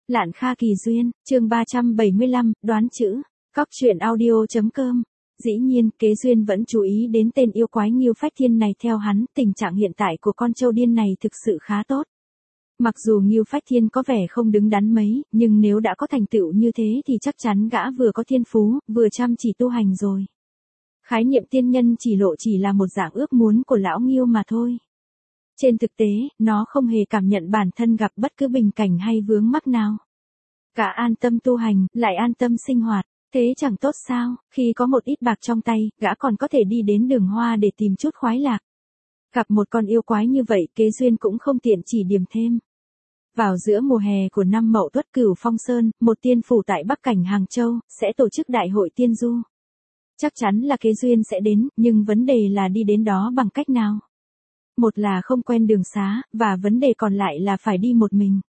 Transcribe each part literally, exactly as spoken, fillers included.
Lạn Kha Kỳ Duyên, chương ba trăm bảy mươi lăm, đoán chữ. Cóc truyện audio chấm com. Dĩ nhiên, Kế Duyên vẫn chú ý đến tên yêu quái Ngưu Phách Thiên này. Theo hắn, tình trạng hiện tại của con trâu điên này thực sự khá tốt. Mặc dù Ngưu Phách Thiên có vẻ không đứng đắn mấy, nhưng nếu đã có thành tựu như thế thì chắc chắn gã vừa có thiên phú, vừa chăm chỉ tu hành rồi. Khái niệm tiên nhân chỉ lộ chỉ là một dạng ước muốn của lão Ngưu mà thôi. Trên thực tế, nó không hề cảm nhận bản thân gặp bất cứ bình cảnh hay vướng mắc nào. Cả an tâm tu hành, lại an tâm sinh hoạt, thế chẳng tốt sao? Khi có một ít bạc trong tay, gã còn có thể đi đến đường hoa để tìm chút khoái lạc. Gặp một con yêu quái như vậy, Kế Duyên cũng không tiện chỉ điểm thêm. Vào giữa mùa hè của năm Mậu Tuất, Cửu Phong Sơn, một tiên phủ tại Bắc Cảnh Hàng Châu, sẽ tổ chức đại hội tiên du. Chắc chắn là Kế Duyên sẽ đến, nhưng vấn đề là đi đến đó bằng cách nào? Một là không quen đường xá, và vấn đề còn lại là phải đi một mình.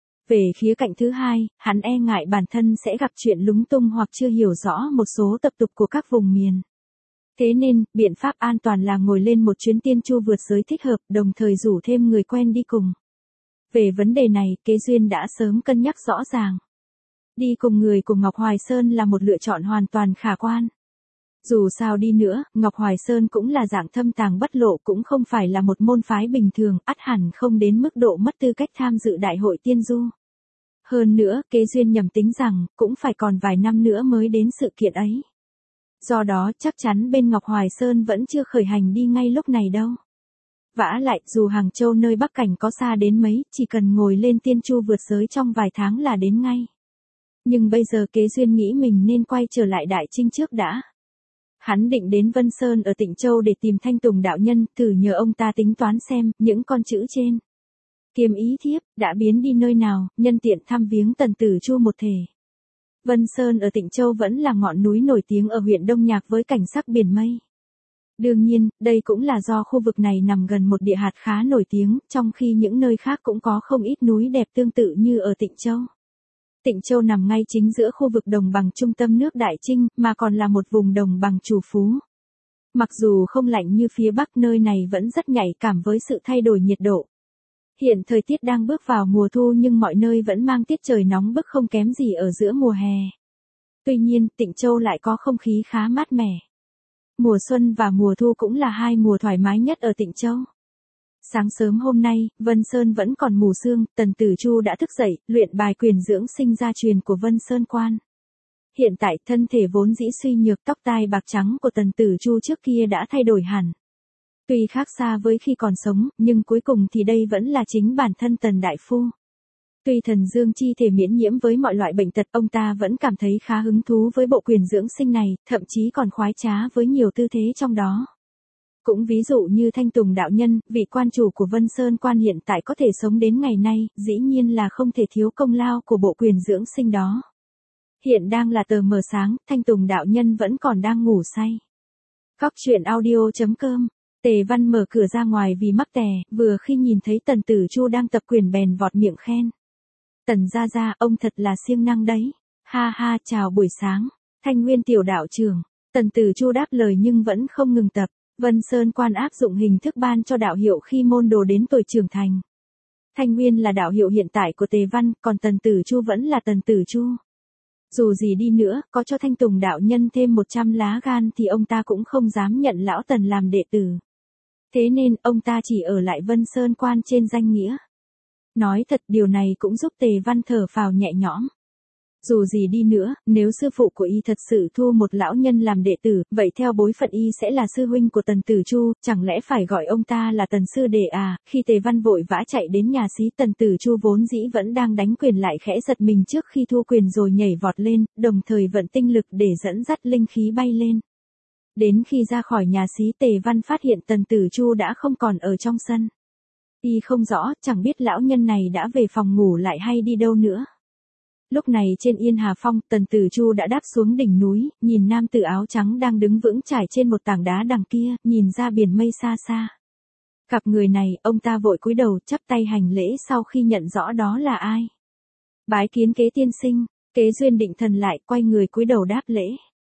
Về khía cạnh thứ hai, hắn e ngại bản thân sẽ gặp chuyện lúng tung hoặc chưa hiểu rõ một số tập tục của các vùng miền. Thế nên, biện pháp an toàn là ngồi lên một chuyến tiên chu vượt giới thích hợp, đồng thời rủ thêm người quen đi cùng. Về vấn đề này, Kế Duyên đã sớm cân nhắc rõ ràng. Đi cùng người của Ngọc Hoài Sơn là một lựa chọn hoàn toàn khả quan. Dù sao đi nữa, Ngọc Hoài Sơn cũng là dạng thâm tàng bất lộ, cũng không phải là một môn phái bình thường, ắt hẳn không đến mức độ mất tư cách tham dự đại hội tiên du. Hơn nữa, Kế Duyên nhầm tính rằng, cũng phải còn vài năm nữa mới đến sự kiện ấy. Do đó, chắc chắn bên Ngọc Hoài Sơn vẫn chưa khởi hành đi ngay lúc này đâu. Vả lại, dù Hàng Châu nơi Bắc Cảnh có xa đến mấy, chỉ cần ngồi lên tiên chu vượt giới trong vài tháng là đến ngay. Nhưng bây giờ Kế Duyên nghĩ mình nên quay trở lại Đại Trinh trước đã. Hắn định đến Vân Sơn ở Tịnh Châu để tìm Thanh Tùng đạo nhân, thử nhờ ông ta tính toán xem, những con chữ trên Kiêm Ý Thiếp đã biến đi nơi nào, nhân tiện thăm viếng Tần Tử Chu một thể. Vân Sơn ở Tịnh Châu vẫn là ngọn núi nổi tiếng ở huyện Đông Nhạc với cảnh sắc biển mây. Đương nhiên, đây cũng là do khu vực này nằm gần một địa hạt khá nổi tiếng, trong khi những nơi khác cũng có không ít núi đẹp tương tự như ở Tịnh Châu. Tịnh Châu nằm ngay chính giữa khu vực đồng bằng trung tâm nước Đại Trinh, mà còn là một vùng đồng bằng trù phú. Mặc dù không lạnh như phía Bắc, nơi này vẫn rất nhạy cảm với sự thay đổi nhiệt độ. Hiện thời tiết đang bước vào mùa thu nhưng mọi nơi vẫn mang tiết trời nóng bức không kém gì ở giữa mùa hè. Tuy nhiên, Tịnh Châu lại có không khí khá mát mẻ. Mùa xuân và mùa thu cũng là hai mùa thoải mái nhất ở Tịnh Châu. Sáng sớm hôm nay, Vân Sơn vẫn còn mù sương, Tần Tử Chu đã thức dậy, luyện bài quyền dưỡng sinh gia truyền của Vân Sơn Quan. Hiện tại, thân thể vốn dĩ suy nhược, tóc tai bạc trắng của Tần Tử Chu trước kia đã thay đổi hẳn. Tuy khác xa với khi còn sống, nhưng cuối cùng thì đây vẫn là chính bản thân Tần Đại Phu. Tuy thần dương chi thể miễn nhiễm với mọi loại bệnh tật, ông ta vẫn cảm thấy khá hứng thú với bộ quyền dưỡng sinh này, thậm chí còn khoái trá với nhiều tư thế trong đó. Cũng ví dụ như Thanh Tùng đạo nhân, vị quan chủ của Vân Sơn Quan hiện tại có thể sống đến ngày nay, dĩ nhiên là không thể thiếu công lao của bộ quyền dưỡng sinh đó. Hiện đang là tờ mờ sáng, Thanh Tùng đạo nhân vẫn còn đang ngủ say. Cóc truyện audio chấm com. Tề Văn mở cửa ra ngoài vì mắc tè, vừa khi nhìn thấy Tần Tử Chu đang tập quyền bèn vọt miệng khen. Tần gia gia, ông thật là siêng năng đấy. Ha ha, chào buổi sáng. Thanh Nguyên tiểu đạo trưởng. Tần Tử Chu đáp lời nhưng vẫn không ngừng tập. Vân Sơn Quan áp dụng hình thức ban cho đạo hiệu khi môn đồ đến tuổi trưởng thành. Thanh Nguyên là đạo hiệu hiện tại của Tề Văn, còn Tần Tử Chu vẫn là Tần Tử Chu. Dù gì đi nữa, có cho Thanh Tùng đạo nhân thêm một trăm lá gan thì ông ta cũng không dám nhận lão Tần làm đệ tử. Thế nên, ông ta chỉ ở lại Vân Sơn Quan trên danh nghĩa. Nói thật, điều này cũng giúp Tề Văn thở phào nhẹ nhõm. Dù gì đi nữa, nếu sư phụ của y thật sự thu một lão nhân làm đệ tử, vậy theo bối phận y sẽ là sư huynh của Tần Tử Chu, chẳng lẽ phải gọi ông ta là Tần sư đệ à? Khi Tề Văn vội vã chạy đến nhà xí, Tần Tử Chu vốn dĩ vẫn đang đánh quyền lại khẽ giật mình trước khi thu quyền rồi nhảy vọt lên, đồng thời vận tinh lực để dẫn dắt linh khí bay lên. Đến khi ra khỏi nhà xí, Tề Văn phát hiện Tần Tử Chu đã không còn ở trong sân. Y không rõ, chẳng biết lão nhân này đã về phòng ngủ lại hay đi đâu nữa. Lúc này trên Yên Hà Phong, Tần Tử Chu đã đáp xuống đỉnh núi, nhìn nam tử áo trắng đang đứng vững chãi trên một tảng đá đằng kia, nhìn ra biển mây xa xa. Gặp người này, ông ta vội cúi đầu, chắp tay hành lễ sau khi nhận rõ đó là ai. Bái kiến Kế tiên sinh. Kế Duyên định thần lại, quay người cúi đầu đáp lễ.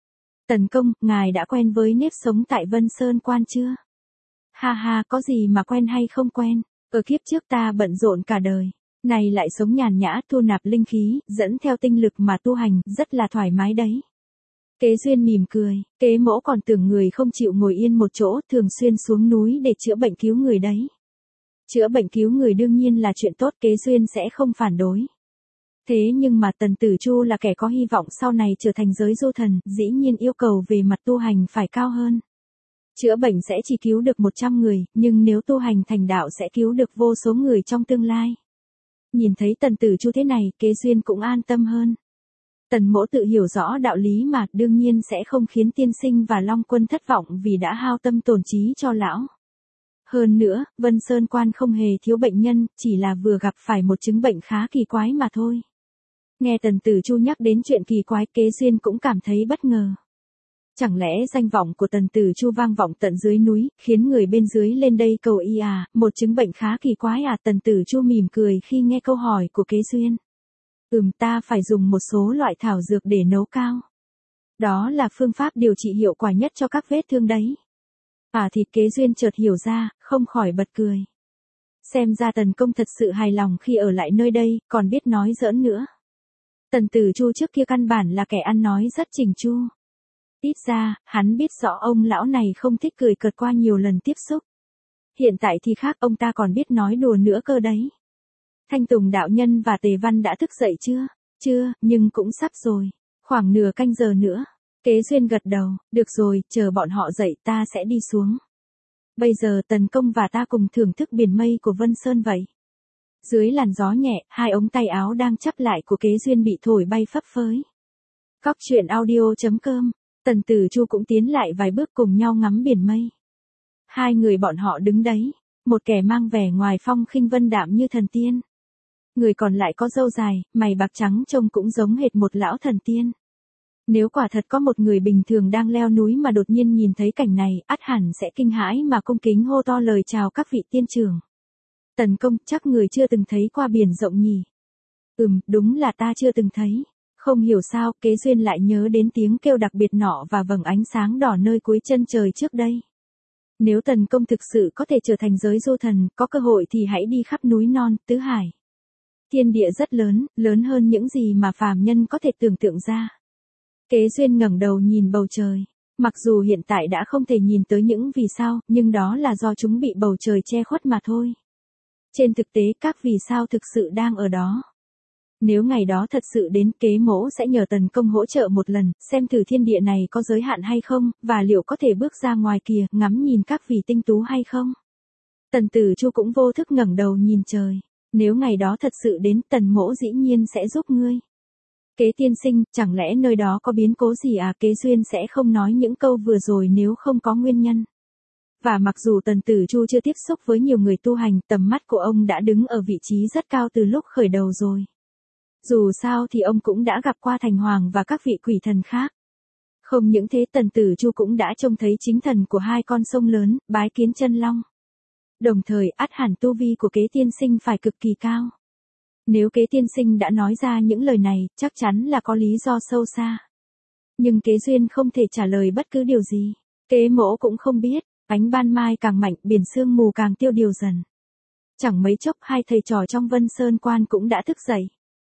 Tần công, ngài đã quen với nếp sống tại Vân Sơn Quan chưa? Ha ha, có gì mà quen hay không quen, ở kiếp trước ta bận rộn cả đời. Này lại sống nhàn nhã, thu nạp linh khí, dẫn theo tinh lực mà tu hành, rất là thoải mái đấy. Kế Duyên mỉm cười, Kế Mỗ còn tưởng người không chịu ngồi yên một chỗ, thường xuyên xuống núi để chữa bệnh cứu người đấy. Chữa bệnh cứu người đương nhiên là chuyện tốt, Kế Duyên sẽ không phản đối. Thế nhưng mà Tần Tử Chu là kẻ có hy vọng sau này trở thành giới du thần, dĩ nhiên yêu cầu về mặt tu hành phải cao hơn. Chữa bệnh sẽ chỉ cứu được một trăm người, nhưng nếu tu hành thành đạo sẽ cứu được vô số người trong tương lai. Nhìn thấy Tần Tử Chu thế này, Kế Duyên cũng an tâm hơn. Tần Mỗ tự hiểu rõ đạo lý mà, đương nhiên sẽ không khiến tiên sinh và Long Quân thất vọng vì đã hao tâm tổn trí cho lão. Hơn nữa, Vân Sơn Quan không hề thiếu bệnh nhân, chỉ là vừa gặp phải một chứng bệnh khá kỳ quái mà thôi. Nghe Tần Tử Chu nhắc đến chuyện kỳ quái, Kế Duyên cũng cảm thấy bất ngờ. Chẳng lẽ danh vọng của Tần Tử Chu vang vọng tận dưới núi, khiến người bên dưới lên đây cầu y à, một chứng bệnh khá kỳ quái à? Tần Tử Chu mỉm cười khi nghe câu hỏi của Kế Duyên. Ừm, ta phải dùng một số loại thảo dược để nấu cao. Đó là phương pháp điều trị hiệu quả nhất cho các vết thương đấy. À thì Kế Duyên chợt hiểu ra, không khỏi bật cười. Xem ra Tần Công thật sự hài lòng khi ở lại nơi đây, còn biết nói giỡn nữa. Tần Tử Chu trước kia căn bản là kẻ ăn nói rất chỉnh chu. Ít ra, hắn biết rõ ông lão này không thích cười cợt qua nhiều lần tiếp xúc. Hiện tại thì khác, ông ta còn biết nói đùa nữa cơ đấy. Thanh Tùng đạo nhân và Tề Văn đã thức dậy chưa? Chưa, nhưng cũng sắp rồi. Khoảng nửa canh giờ nữa. Kế Duyên gật đầu, được rồi, chờ bọn họ dậy ta sẽ đi xuống. Bây giờ Tần Công và ta cùng thưởng thức biển mây của Vân Sơn vậy. Dưới làn gió nhẹ, hai ống tay áo đang chắp lại của Kế Duyên bị thổi bay phấp phới. Cóc truyện audio chấm com, Tần Tử Chu cũng tiến lại vài bước cùng nhau ngắm biển mây. Hai người bọn họ đứng đấy, một kẻ mang vẻ ngoài phong khinh vân đạm như thần tiên. Người còn lại có râu dài, mày bạc trắng trông cũng giống hệt một lão thần tiên. Nếu quả thật có một người bình thường đang leo núi mà đột nhiên nhìn thấy cảnh này, ắt hẳn sẽ kinh hãi mà cung kính hô to lời chào các vị tiên trưởng. Tần Công, chắc người chưa từng thấy qua biển rộng nhỉ? Ừm, đúng là ta chưa từng thấy. Không hiểu sao, Kế Duyên lại nhớ đến tiếng kêu đặc biệt nọ và vầng ánh sáng đỏ nơi cuối chân trời trước đây. Nếu Tần Công thực sự có thể trở thành giới du thần, có cơ hội thì hãy đi khắp núi non, tứ hải. Thiên địa rất lớn, lớn hơn những gì mà phàm nhân có thể tưởng tượng ra. Kế Duyên ngẩng đầu nhìn bầu trời. Mặc dù hiện tại đã không thể nhìn tới những vì sao, nhưng đó là do chúng bị bầu trời che khuất mà thôi. Trên thực tế các vì sao thực sự đang ở đó. Nếu ngày đó thật sự đến, Kế Mỗ sẽ nhờ Tần Công hỗ trợ một lần, xem thử thiên địa này có giới hạn hay không, và liệu có thể bước ra ngoài kia, ngắm nhìn các vì tinh tú hay không. Tần Tử Chu cũng vô thức ngẩng đầu nhìn trời. Nếu ngày đó thật sự đến, Tần Mỗ dĩ nhiên sẽ giúp ngươi. Kế tiên sinh, chẳng lẽ nơi đó có biến cố gì à? Kế Duyên sẽ không nói những câu vừa rồi nếu không có nguyên nhân. Và mặc dù Tần Tử Chu chưa tiếp xúc với nhiều người tu hành, tầm mắt của ông đã đứng ở vị trí rất cao từ lúc khởi đầu rồi. Dù sao thì ông cũng đã gặp qua Thành Hoàng và các vị quỷ thần khác. Không những thế, Tần Tử Chu cũng đã trông thấy chính thần của hai con sông lớn, bái kiến chân long. Đồng thời, ắt hẳn tu vi của Kế tiên sinh phải cực kỳ cao. Nếu Kế tiên sinh đã nói ra những lời này, chắc chắn là có lý do sâu xa. Nhưng Kế Duyên không thể trả lời bất cứ điều gì. Kế Mỗ cũng không biết. Ánh ban mai càng mạnh, biển sương mù càng tiêu điều dần. Chẳng mấy chốc hai thầy trò trong Vân Sơn Quan cũng đã thức dậy.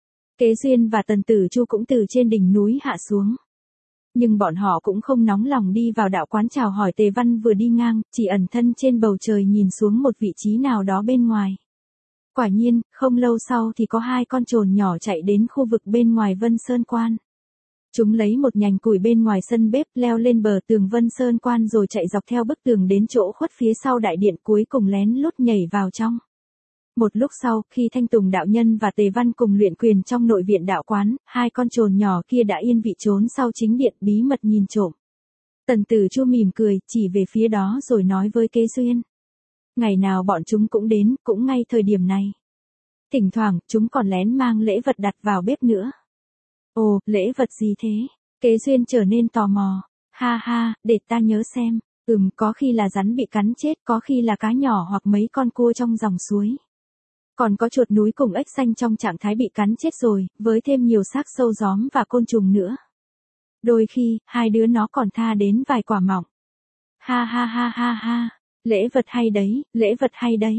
Kế Duyên và Tần Tử Chu cũng từ trên đỉnh núi hạ xuống. Nhưng bọn họ cũng không nóng lòng đi vào đạo quán chào hỏi Tề Văn vừa đi ngang, chỉ ẩn thân trên bầu trời nhìn xuống một vị trí nào đó bên ngoài. Quả nhiên, không lâu sau thì có hai con trồn nhỏ chạy đến khu vực bên ngoài Vân Sơn Quan. Chúng lấy một nhành củi bên ngoài sân bếp, leo lên bờ tường Vân Sơn Quan rồi chạy dọc theo bức tường đến chỗ khuất phía sau đại điện, cuối cùng lén lút nhảy vào trong. Một lúc sau, khi Thanh Tùng đạo nhân và Tề Văn cùng luyện quyền trong nội viện đạo quán, hai con trồn nhỏ kia đã yên vị trốn sau chính điện, bí mật nhìn trộm. Tần Tử Chu mỉm cười, chỉ về phía đó rồi nói với Kế Duyên. Ngày nào bọn chúng cũng đến, cũng ngay thời điểm này. Thỉnh thoảng, chúng còn lén mang lễ vật đặt vào bếp nữa. Ồ, lễ vật gì thế? Kế Duyên trở nên tò mò. Ha ha, để ta nhớ xem. Ừm, có khi là rắn bị cắn chết, có khi là cá nhỏ hoặc mấy con cua trong dòng suối. Còn có chuột núi cùng ếch xanh trong trạng thái bị cắn chết rồi, với thêm nhiều xác sâu gióm và côn trùng nữa. Đôi khi, hai đứa nó còn tha đến vài quả mọng. Ha ha ha ha ha, lễ vật hay đấy, lễ vật hay đấy.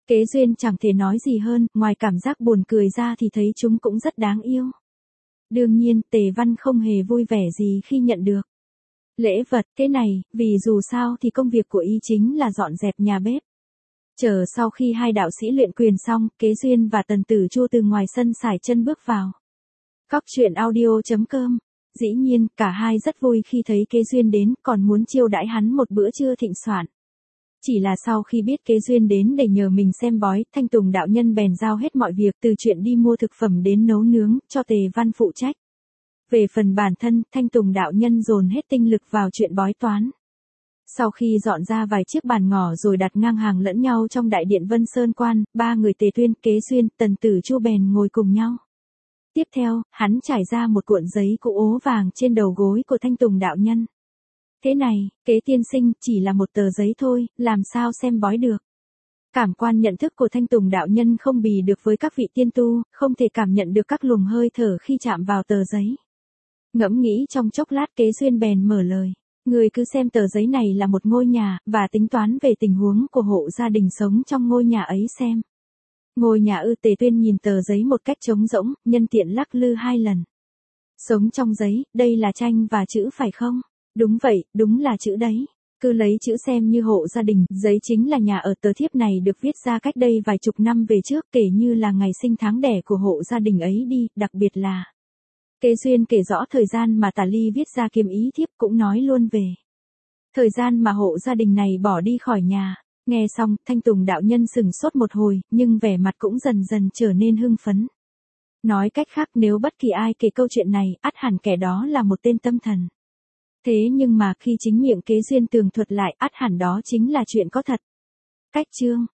Kế Duyên chẳng thể nói gì hơn, ngoài cảm giác buồn cười ra thì thấy chúng cũng rất đáng yêu. Đương nhiên, Tề Văn không hề vui vẻ gì khi nhận được lễ vật thế này, vì dù sao thì công việc của y chính là dọn dẹp nhà bếp. Chờ sau khi hai đạo sĩ luyện quyền xong, Kế Duyên và Tần Tử Chu từ ngoài sân sải chân bước vào. Cóc truyện audio chấm com. Dĩ nhiên, cả hai rất vui khi thấy Kế Duyên đến, còn muốn chiêu đãi hắn một bữa trưa thịnh soạn. Chỉ là sau khi biết Kế Duyên đến để nhờ mình xem bói, Thanh Tùng đạo nhân bèn giao hết mọi việc từ chuyện đi mua thực phẩm đến nấu nướng, cho Tề Văn phụ trách. Về phần bản thân, Thanh Tùng đạo nhân dồn hết tinh lực vào chuyện bói toán. Sau khi dọn ra vài chiếc bàn ngỏ rồi đặt ngang hàng lẫn nhau trong đại điện Vân Sơn Quan, ba người Tề Tuyên, Kế Duyên, Tần Tử Chu bèn ngồi cùng nhau. Tiếp theo, hắn trải ra một cuộn giấy cũ ố vàng trên đầu gối của Thanh Tùng đạo nhân. Thế này, Kế tiên sinh, chỉ là một tờ giấy thôi, làm sao xem bói được. Cảm quan nhận thức của Thanh Tùng đạo nhân không bì được với các vị tiên tu, không thể cảm nhận được các luồng hơi thở khi chạm vào tờ giấy. Ngẫm nghĩ trong chốc lát, Kế Duyên bèn mở lời. Người cứ xem tờ giấy này là một ngôi nhà, và tính toán về tình huống của hộ gia đình sống trong ngôi nhà ấy xem. Ngôi nhà ư? Tề Tuyên nhìn tờ giấy một cách trống rỗng, nhân tiện lắc lư hai lần. Sống trong giấy, đây là tranh và chữ phải không? Đúng vậy, đúng là chữ đấy. Cứ lấy chữ xem như hộ gia đình, giấy chính là nhà ở. Tờ thiếp này được viết ra cách đây vài chục năm về trước, kể như là ngày sinh tháng đẻ của hộ gia đình ấy đi, đặc biệt là... Kế Duyên kể rõ thời gian mà Tả Ly viết ra kiếm ý thiếp, cũng nói luôn về thời gian mà hộ gia đình này bỏ đi khỏi nhà. Nghe xong, Thanh Tùng đạo nhân sừng sốt một hồi, nhưng vẻ mặt cũng dần dần trở nên hưng phấn. Nói cách khác, nếu bất kỳ ai kể câu chuyện này, ắt hẳn kẻ đó là một tên tâm thần. Thế nhưng mà khi chính miệng Kế Duyên tường thuật lại, ắt hẳn đó chính là chuyện có thật. Cách chương